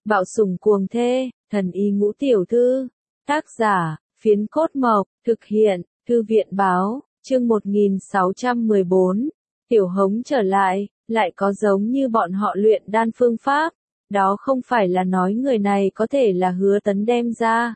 Bạo sủng cuồng thê, thần y ngũ tiểu thư. Tác giả, Phiến Cốt Mộc, thực hiện, Thư viện báo, chương 1614. Tiểu Hống trở lại có giống như bọn họ luyện đan phương pháp. Đó không phải là nói người này có thể là Hứa Tấn đem ra.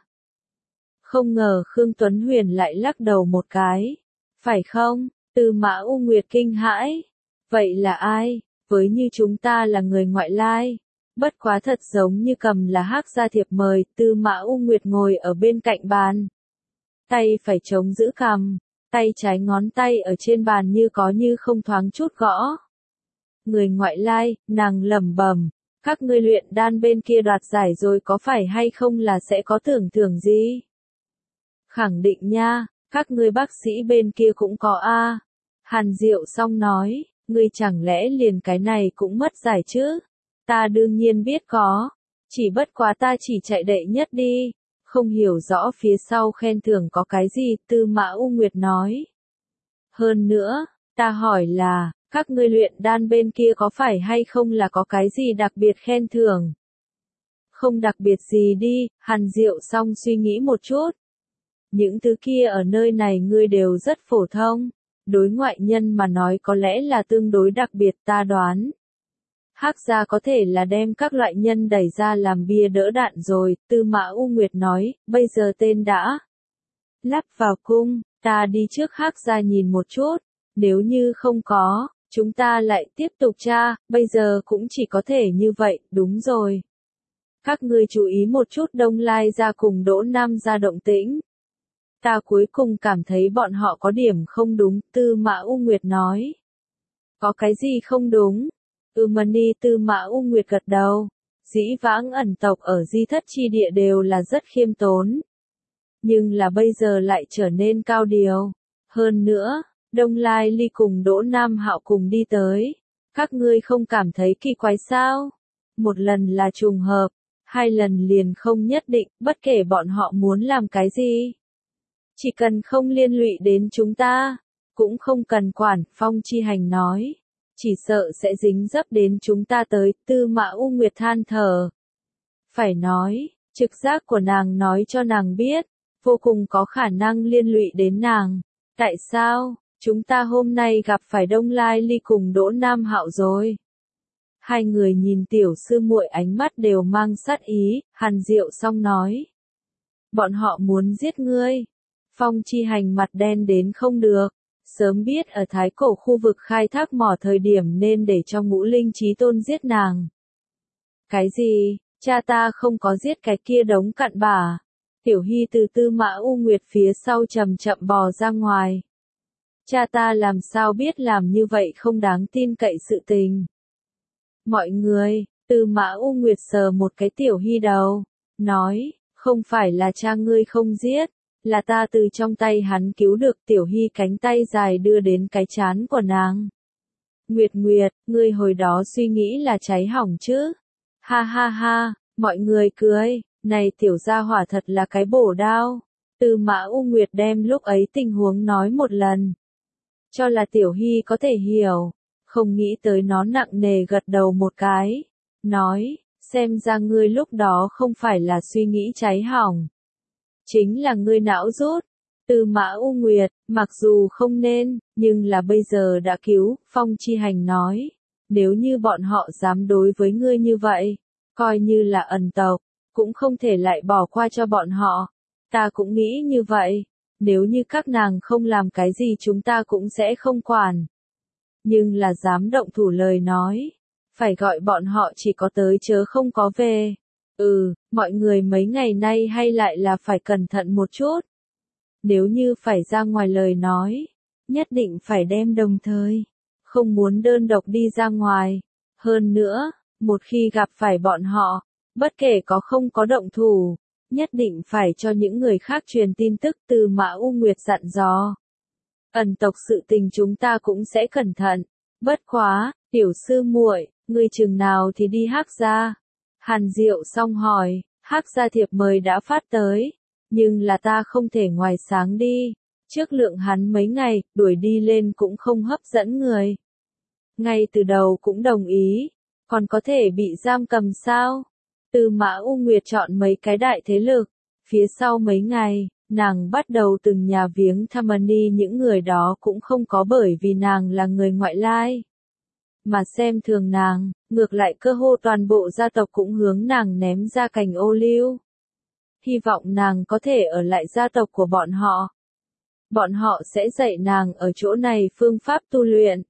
Không ngờ Khương Tuấn Huyền lại lắc đầu một cái. Phải không? Tư Mã U Nguyệt kinh hãi. Vậy là ai? Với như chúng ta là người ngoại lai. Bất quá thật giống như cầm là Hắc gia thiệp mời. Tư Mã U Nguyệt ngồi ở bên cạnh bàn. Tay phải chống giữ cằm. Tay trái ngón tay ở trên bàn như có như không thoáng chút gõ. Người ngoại lai, nàng lẩm bẩm. Các ngươi luyện đan bên kia đoạt giải rồi có phải hay không là sẽ có tưởng thưởng gì? Khẳng định nha, các ngươi bác sĩ bên kia cũng có a. Hàn Diệu Song nói, ngươi chẳng lẽ liền cái này cũng mất giải chứ? Ta đương nhiên biết có, chỉ bất quá ta chỉ chạy đệ nhất đi, không hiểu rõ phía sau khen thưởng có cái gì, Tư Mã U Nguyệt nói. Hơn nữa, ta hỏi là, các ngươi luyện đan bên kia có phải hay không là có cái gì đặc biệt khen thưởng? Không đặc biệt gì đi, Hàn Diệu Song suy nghĩ một chút. Những thứ kia ở nơi này ngươi đều rất phổ thông, đối ngoại nhân mà nói có lẽ là tương đối đặc biệt ta đoán. Hắc gia có thể là đem các loại nhân đẩy ra làm bia đỡ đạn rồi, Tư Mã U Nguyệt nói, bây giờ tên đã lắp vào cung, ta đi trước Hắc gia nhìn một chút, nếu như không có, chúng ta lại tiếp tục tra, bây giờ cũng chỉ có thể như vậy, đúng rồi. Các ngươi chú ý một chút Đông Lai gia cùng Đỗ Nam gia động tĩnh. Ta cuối cùng cảm thấy bọn họ có điểm không đúng, Tư Mã U Nguyệt nói. Có cái gì không đúng? Mani Tư Mã U Nguyệt gật đầu. Dĩ vãng ẩn tộc ở di thất chi địa đều là rất khiêm tốn. Nhưng là bây giờ lại trở nên cao điều. Hơn nữa, Đông Lai Ly cùng Đỗ Nam Hạo cùng đi tới. Các ngươi không cảm thấy kỳ quái sao? Một lần là trùng hợp, hai lần liền không nhất định, bất kể bọn họ muốn làm cái gì. Chỉ cần không liên lụy đến chúng ta, cũng không cần quản, Phong Chi Hành nói. Chỉ sợ sẽ dính dấp đến chúng ta tới, Tư Mã U Nguyệt than thở. Phải nói, trực giác của nàng nói cho nàng biết, vô cùng có khả năng liên lụy đến nàng. Tại sao, chúng ta hôm nay gặp phải Đông Lai Ly cùng Đỗ Nam Hạo rồi? Hai người nhìn tiểu sư muội ánh mắt đều mang sát ý, Hàn Diệu Song nói. Bọn họ muốn giết ngươi. Phong Chi Hành mặt đen đến không được. Sớm biết ở Thái Cổ khu vực khai thác mỏ thời điểm nên để cho Ngũ Linh Chí Tôn giết nàng. Cái gì, cha ta không có giết cái kia đống cặn bã. Tiểu Hy từ Tư Mã U Nguyệt phía sau chậm chậm bò ra ngoài. Cha ta làm sao biết làm như vậy không đáng tin cậy sự tình. Mọi người, Tư Mã U Nguyệt sờ một cái Tiểu Hy đầu, nói, không phải là cha ngươi không giết. Là ta từ trong tay hắn cứu được Tiểu Hy cánh tay dài đưa đến cái chán của nàng. Nguyệt Nguyệt, ngươi hồi đó suy nghĩ là cháy hỏng chứ? Ha ha ha, mọi người cười, này tiểu gia hỏa thật là cái bổ đao. Tư Mã U Nguyệt đem lúc ấy tình huống nói một lần. Cho là Tiểu Hy có thể hiểu, không nghĩ tới nó nặng nề gật đầu một cái. Nói, xem ra ngươi lúc đó không phải là suy nghĩ cháy hỏng. Chính là ngươi não rút. Tư Mã U Nguyệt, mặc dù không nên, nhưng là bây giờ đã cứu, Phong Chi Hành nói. Nếu như bọn họ dám đối với ngươi như vậy, coi như là ẩn tộc, cũng không thể lại bỏ qua cho bọn họ. Ta cũng nghĩ như vậy, nếu như các nàng không làm cái gì chúng ta cũng sẽ không quản. Nhưng là dám động thủ lời nói, phải gọi bọn họ chỉ có tới chớ không có về. Mọi người mấy ngày nay hay lại là phải cẩn thận một chút. Nếu như phải ra ngoài lời nói, nhất định phải đem đồng thời, không muốn đơn độc đi ra ngoài. Hơn nữa, một khi gặp phải bọn họ, bất kể có không có động thủ, nhất định phải cho những người khác truyền tin tức. Tư Mã U Nguyệt dặn dò. Ẩn tộc sự tình chúng ta cũng sẽ cẩn thận. Bất quá, tiểu sư muội, ngươi chừng nào thì đi Hắc gia? Hàn Diệu Song hỏi, Hắc gia thiệp mời đã phát tới, nhưng là ta không thể ngoài sáng đi, trước lượng hắn mấy ngày, đuổi đi lên cũng không hấp dẫn người. Ngay từ đầu cũng đồng ý, còn có thể bị giam cầm sao? Tư Mã U Nguyệt chọn mấy cái đại thế lực. Phía sau mấy ngày, nàng bắt đầu từng nhà viếng thăm những người đó cũng không có bởi vì nàng là người ngoại lai. Mà xem thường nàng, ngược lại cơ hồ toàn bộ gia tộc cũng hướng nàng ném ra cành ô liu. Hy vọng nàng có thể ở lại gia tộc của bọn họ. Bọn họ sẽ dạy nàng ở chỗ này phương pháp tu luyện.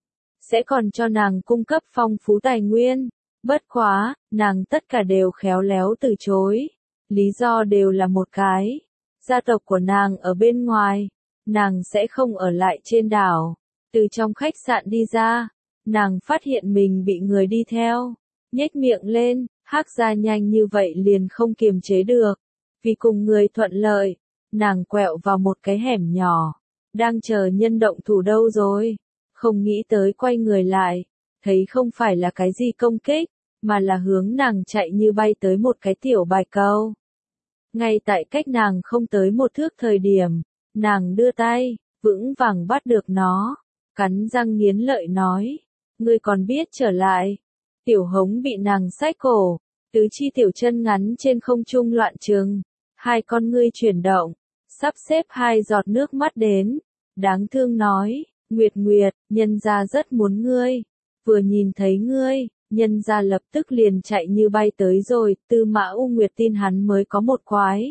Sẽ còn cho nàng cung cấp phong phú tài nguyên. Bất quá, nàng tất cả đều khéo léo từ chối. Lý do đều là một cái. Gia tộc của nàng ở bên ngoài. Nàng sẽ không ở lại trên đảo. Từ trong khách sạn đi ra. Nàng phát hiện mình bị người đi theo. Nhếch miệng lên, hắc ra nhanh như vậy liền không kiềm chế được. Vì cùng người thuận lợi, nàng quẹo vào một cái hẻm nhỏ. Đang chờ nhân động thủ đâu rồi. Không nghĩ tới quay người lại. Thấy không phải là cái gì công kích, mà là hướng nàng chạy như bay tới một cái tiểu bạch câu. Ngay tại cách nàng không tới một thước thời điểm, nàng đưa tay, vững vàng bắt được nó. Cắn răng nghiến lợi nói. Ngươi còn biết trở lại. Tiểu Hống bị nàng xách cổ, tứ chi tiểu chân ngắn trên không trung loạn trừng, hai con ngươi chuyển động, sắp xếp hai giọt nước mắt đến, đáng thương nói, Nguyệt Nguyệt, nhân gia rất muốn ngươi, vừa nhìn thấy ngươi, nhân gia lập tức liền chạy như bay tới rồi, Tư Mã U Nguyệt tin hắn mới có một quái.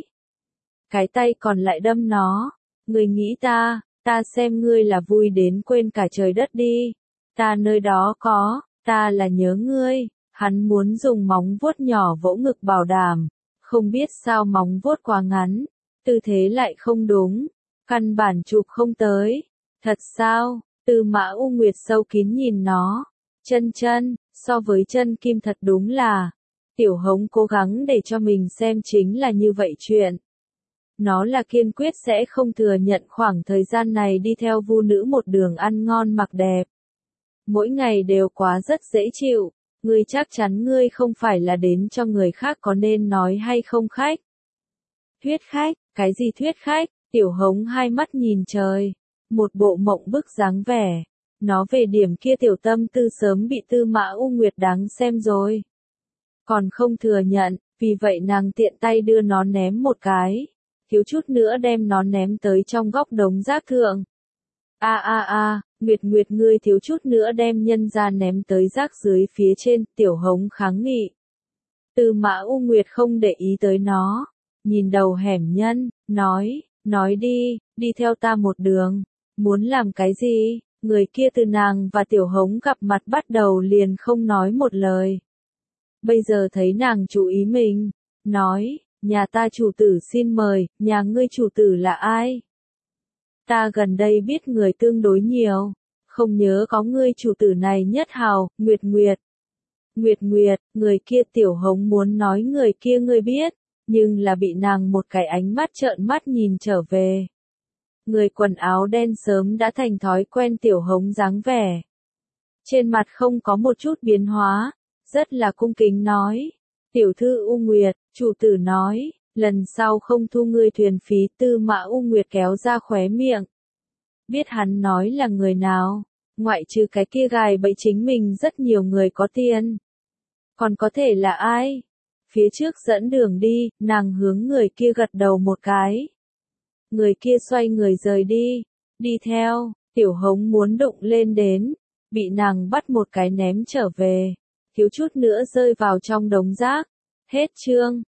Cái tay còn lại đâm nó, ngươi nghĩ ta xem ngươi là vui đến quên cả trời đất đi, ta nơi đó có, ta là nhớ ngươi. Hắn muốn dùng móng vuốt nhỏ vỗ ngực bảo đảm, không biết sao móng vuốt quá ngắn, tư thế lại không đúng, căn bản chụp không tới. Thật sao? Tư Mã U Nguyệt sâu kín nhìn nó. Chân, so với chân kim thật đúng là. Tiểu Hống cố gắng để cho mình xem chính là như vậy chuyện. Nó là kiên quyết sẽ không thừa nhận khoảng thời gian này đi theo vu nữ một đường ăn ngon mặc đẹp. Mỗi ngày đều quá rất dễ chịu. Ngươi chắc chắn ngươi không phải là đến cho người khác có nên nói hay không khách? Thuyết khách, cái gì thuyết khách? Tiểu Hống hai mắt nhìn trời, một bộ mộng bức dáng vẻ. Nó về điểm kia tiểu tâm tư sớm bị Tư Mã U Nguyệt đáng xem rồi. Còn không thừa nhận, vì vậy nàng tiện tay đưa nó ném một cái, thiếu chút nữa đem nó ném tới trong góc đống rác thượng. Nguyệt ngươi thiếu chút nữa đem nhân ra ném tới rác dưới phía trên, Tiểu Hống kháng nghị. Tư Mã U Nguyệt không để ý tới nó, nhìn đầu hẻm nhân, nói đi theo ta một đường, muốn làm cái gì, người kia từ nàng và Tiểu Hống gặp mặt bắt đầu liền không nói một lời. Bây giờ thấy nàng chú ý mình, nói, nhà ta chủ tử xin mời, nhà ngươi chủ tử là ai? Ta gần đây biết người tương đối nhiều, không nhớ có ngươi chủ tử này nhất hào, Nguyệt, người kia Tiểu Hống muốn nói người kia ngươi biết, nhưng là bị nàng một cái ánh mắt trợn mắt nhìn trở về. Người quần áo đen sớm đã thành thói quen Tiểu Hống dáng vẻ. Trên mặt không có một chút biến hóa, rất là cung kính nói. Tiểu thư U Nguyệt, chủ tử nói, lần sau không thu ngươi thuyền phí. Tư Mã U Nguyệt kéo ra khóe miệng. Biết hắn nói là người nào, ngoại trừ cái kia gài bẫy chính mình rất nhiều người có tiền. Còn có thể là ai? Phía trước dẫn đường đi, nàng hướng người kia gật đầu một cái. Người kia xoay người rời đi theo, Tiểu Hống muốn đụng lên đến, bị nàng bắt một cái ném trở về, thiếu chút nữa rơi vào trong đống rác. Hết chương.